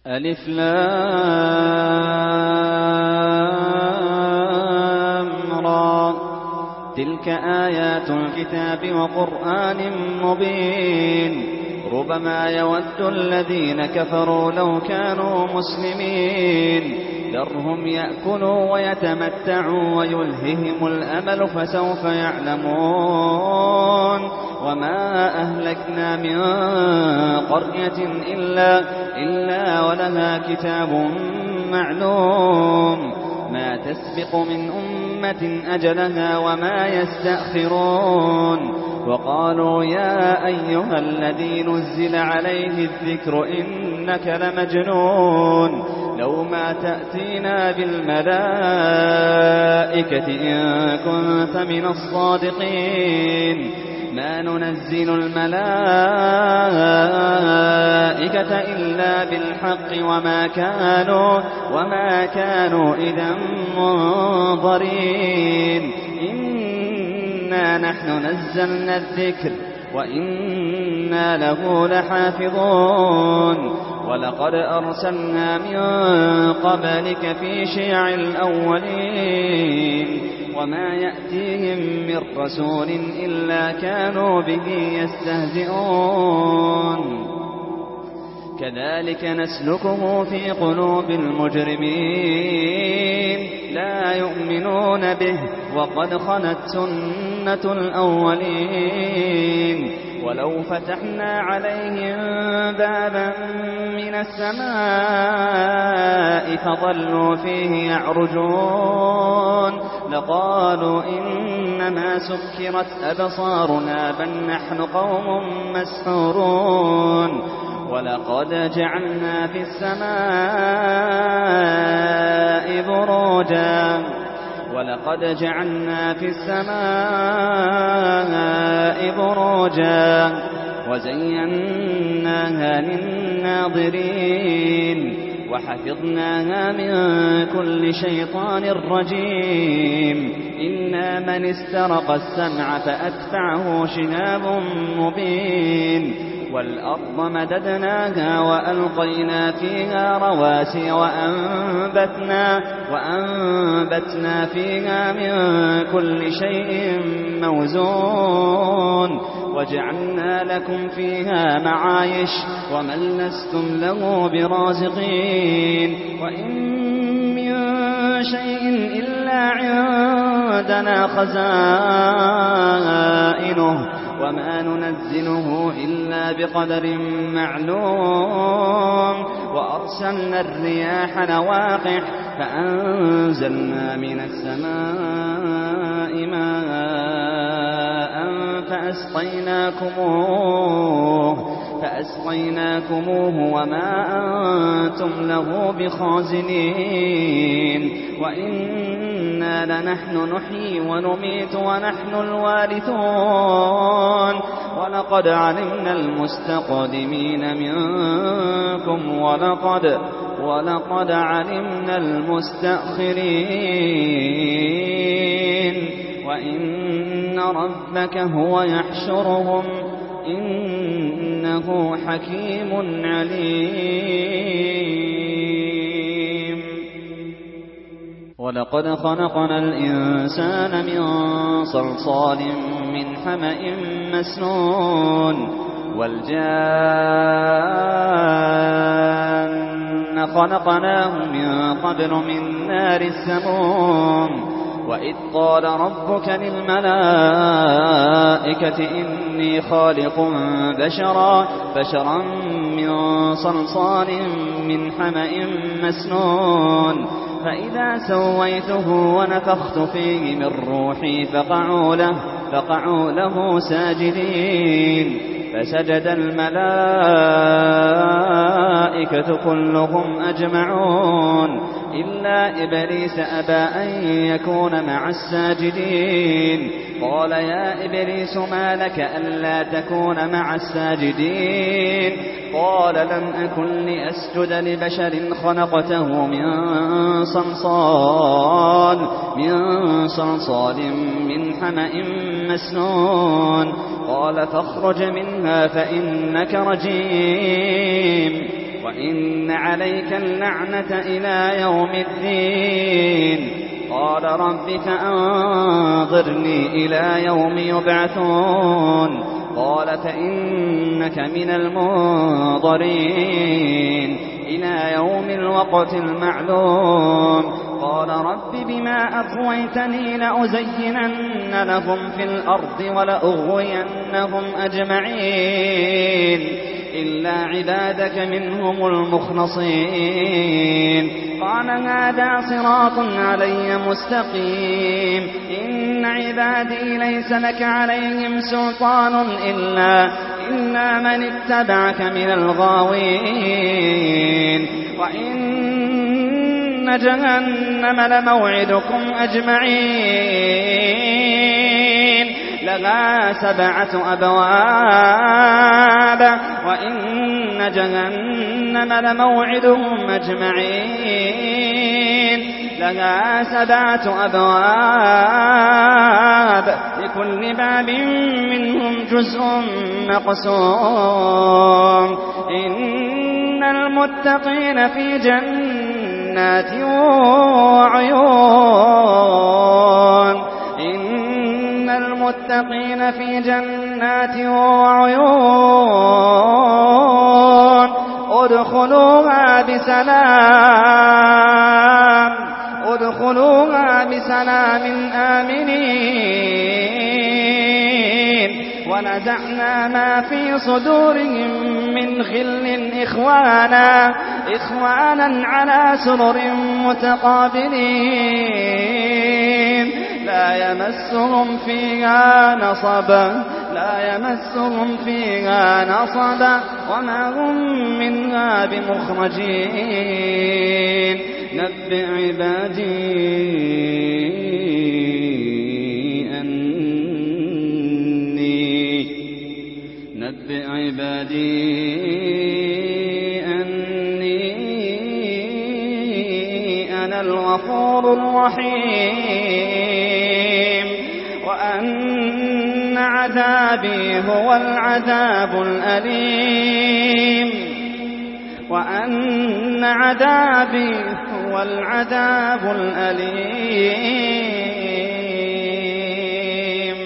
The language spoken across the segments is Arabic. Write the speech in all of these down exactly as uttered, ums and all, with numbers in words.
ألف لام را تلك آيات الكتاب وقرآن مبين ربما يود الذين كفروا لو كانوا مسلمين ذرهم يأكلوا ويتمتعوا ويلههم الأمل فسوف يعلمون وما أهلكنا من قرية إلا, إلا ولها كتاب معلوم ما تسبق من أمة أجلها وما يستأخرون وقالوا يا أيها الذي نزل عليه الذكر إنك لمجنون لو ما تأتينا بالملائكة إن كنت من الصادقين ما ننزل الملائكة إلا بالحق وما كانوا, وما كانوا إذا منظرين إنا نحن نزلنا الذكر وإنا له لحافظون ولقد أرسلنا من قبلك في شيع الأولين وما يأتيهم من رسول إلا كانوا به يستهزئون كذلك نسلكه في قلوب المجرمين لا يؤمنون به وقد خلت سنة الأولين ولو فتحنا عليهم بابا من السماء فظلوا فيه يعرجون لقالوا إنما سكرت أبصارنا بل نحن قوم مسحورون ولقد جعلنا في السماء بروجا ولقد جعلنا في السماء بروجا وزيناها للناظرين وحفظناها من كل شيطان رجيم إلا من استرق السمع فأتبعه شهاب مبين والأرض مددناها وألقينا فيها رواسي وأنبتنا, وأنبتنا فيها من كل شيء موزون وجعلنا لكم فيها معايش ومن لستم له برازقين وإن من شيء إلا عندنا خزائنه وما ننزله إلا بقدر معلوم وأرسلنا الرياح لواقح فأنزلنا من السماء ماء فأسقيناكموه, فأسقيناكموه وما أنتم له بخازنين وإنا لنحن نحيي ونميت ونحن الوارثون ولقد علمنا المستقدمين منكم ولقد, ولقد علمنا المستأخرين وإن ربك هو يحشرهم إنه حكيم عليم ولقد خلقنا الإنسان من صلصال من حمأ مسنون والجان خلقناه من قبل من نار السموم وإذ قال ربك للملائكة إني خالق بشرا, بشرا من صلصال من حمأ مسنون فإذا سويته ونفخت فيه من روحي فقعوا له, فقعوا له ساجدين فسجد الملائكة كلهم أجمعون إلا إبليس أبى أن يكون مع الساجدين قال يا إبليس ما لك ألا تكون مع الساجدين قال لم أكن لأسجد لبشر خلقته من صلصال, من صلصال من حمأ مسنون قال فاخرج منها فإنك رجيم وإن عليك اللعنة إلى يوم الدين. قال رب فأنظرني إلى يوم يبعثون. قال فإنك من المنظرين إلى يوم الوقت المعلوم. قال رب بما أغويتني لأزينن لهم في الأرض ولأغوينهم أجمعين إلا عبادك منهم المخلصين. قال هذا صراط علي مستقيم. إن عبادي ليس لك عليهم سلطان إلا, إلا من اتبعك من الغاوين. وإن جهنم لموعدكم أجمعين لها سبعة أبواب. وإن جهنم لموعدهم أجمعين لها سبعة أبواب لكل باب منهم جزء مقسوم. إن المتقين في جنات وعيون إن المتقين في جنات وعيون ادخلوها بسلام ادخلوها بسلام آمنين. ونزعنا ما في صدورهم من غل إخوانا إخوانا على سرر متقابلين لا يمسهم فيها نصب لا يمسهم فيها نصب وما هم منها بمخرجين. نبئ عبادي أني نبئ عبادي أني أنا الغفور الرحيم وأن عذابي هو العذاب الأليم وأن عذابي هو العذاب الأليم.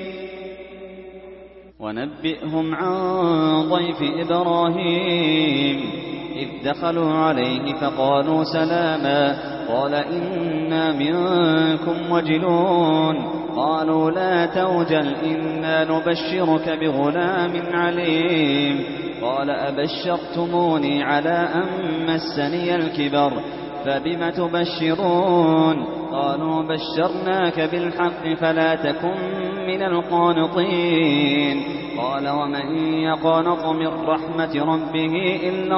ونبئهم عن ضيف إبراهيم إذ دخلوا عليه فقالوا سلاما قال إنا منكم وجلون. قالوا لا توجل إنا نبشرك بغلام عليم. قال أبشرتموني على أن مسني الكبر فبم تبشرون. قالوا بشرناك بالحق فلا تكن من القانطين. قال ومن يقنط من رحمة ربه إلا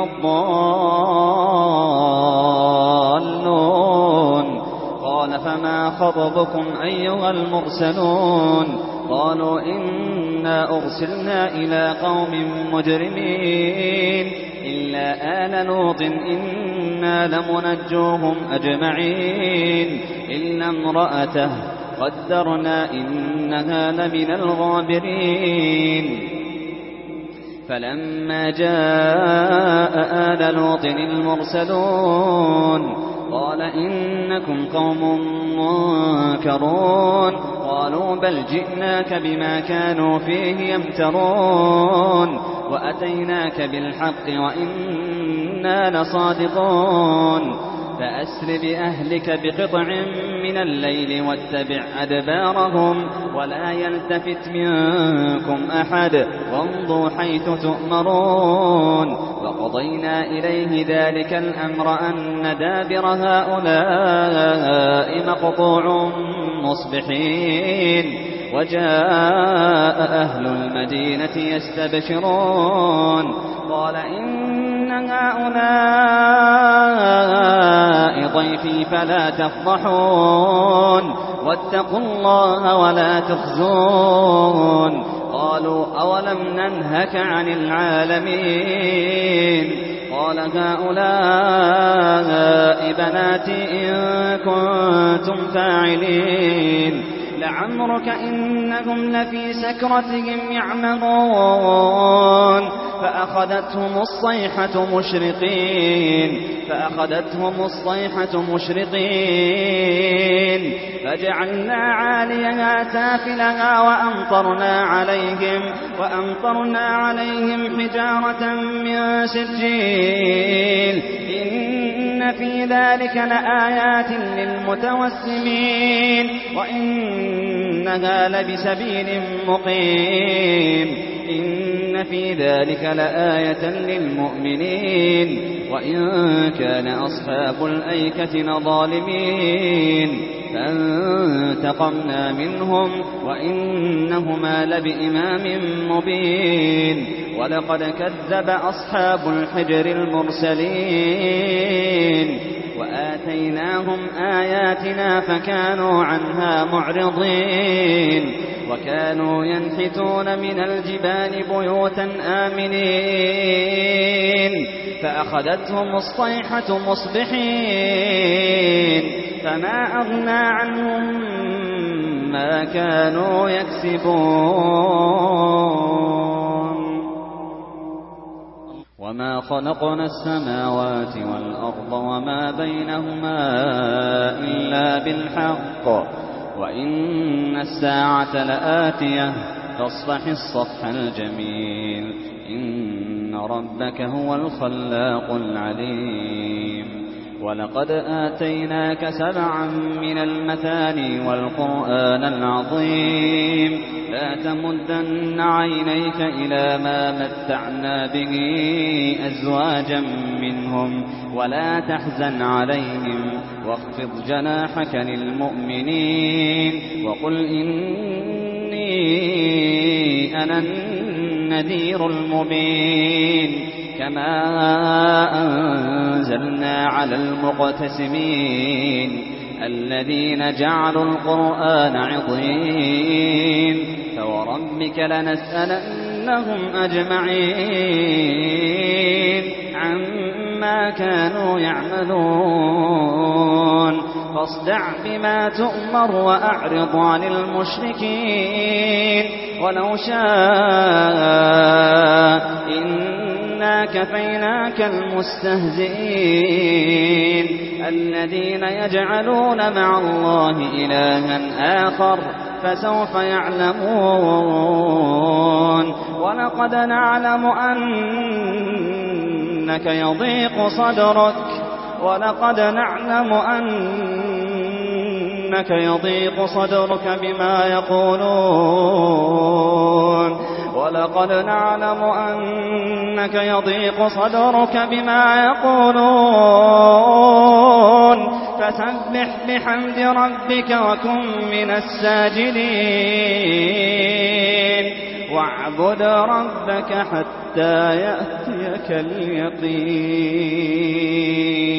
الضالون. قال فما خطبكم أيها المرسلون. قالوا إنا أرسلنا إلى قوم مجرمين إلا آل لوط إنا لمنجوهم أجمعين إلا امرأته قدرنا إنها لمن الغابرين. فلما جاء آل لوط المرسلون قال إنكم قوم منكرون. قالوا بل جئناك بما كانوا فيه يمترون وأتيناك بالحق وإنا لصادقون. فأسر بأهلك بقطع من الليل واتبع أدبارهم ولا يلتفت منكم أحد وامضوا حيث تؤمرون. وقضينا إليه ذلك الأمر أن دابر هؤلاء مقطوع مصبحين. وجاء أهل المدينة يستبشرون قال إن هؤلاء ضيفي فلا تفضحون واتقوا الله ولا تخزون. قالوا أولم ننهك عن العالمين. قال هؤلاء بناتي إن كنتم فاعلين. لعمرك إنهم لفي سكرتهم يعمهون. فأخذتهم الصيحة مشرقين فأخذتهم الصيحة مشرقين فجعلنا عاليها سافلها وأمطرنا عليهم وأمطرنا عليهم حجارة من سجيل إن في ذلك لآيات للمتوسمين وإنها لبسبيل مقيم إن في ذلك لآية للمؤمنين وإن كان أصحاب الأيكة لظالمين فانتقمنا منهم وإنهما لبإمام مبين ولقد كذب أصحاب الحجر المرسلين وآتيناهم آياتنا فكانوا عنها معرضين وكانوا ينحتون من الجبال بيوتا آمنين فأخذتهم الصيحة مصبحين فما أغنى عنهم ما كانوا يكسبون وما خلقنا السماوات والأرض وما بينهما إلا بالحق وإن الساعة لآتية فاصفح الصفح الجميل إن ربك هو الخلاق العليم ولقد آتيناك سبعا من المثاني والقرآن العظيم لا تمدن عينيك إلى ما متعنا به أزواجا منهم ولا تحزن عليهم واخفض جناحك للمؤمنين وقل إني أنا النذير المبين كما أنزلنا على المقتسمين الذين جعلوا القرآن عضين فوربك لنسألنهم أجمعين عما كانوا يعملون فاصدع بما تؤمر وأعرض عن المشركين ولو شاء إنا كفيناك المستهزئين الذين يجعلون مع الله إلها آخر فسوف يعلمون ولقد نعلم أنك يضيق صدرك ولقد نعلم أنك يضيق صدرك بما يقولون ولقد نعلم أنك يضيق صدرك بما يقولون فسبح بحمد ربك وكن من الساجدين واعبد ربك حتى يأتيك اليقين.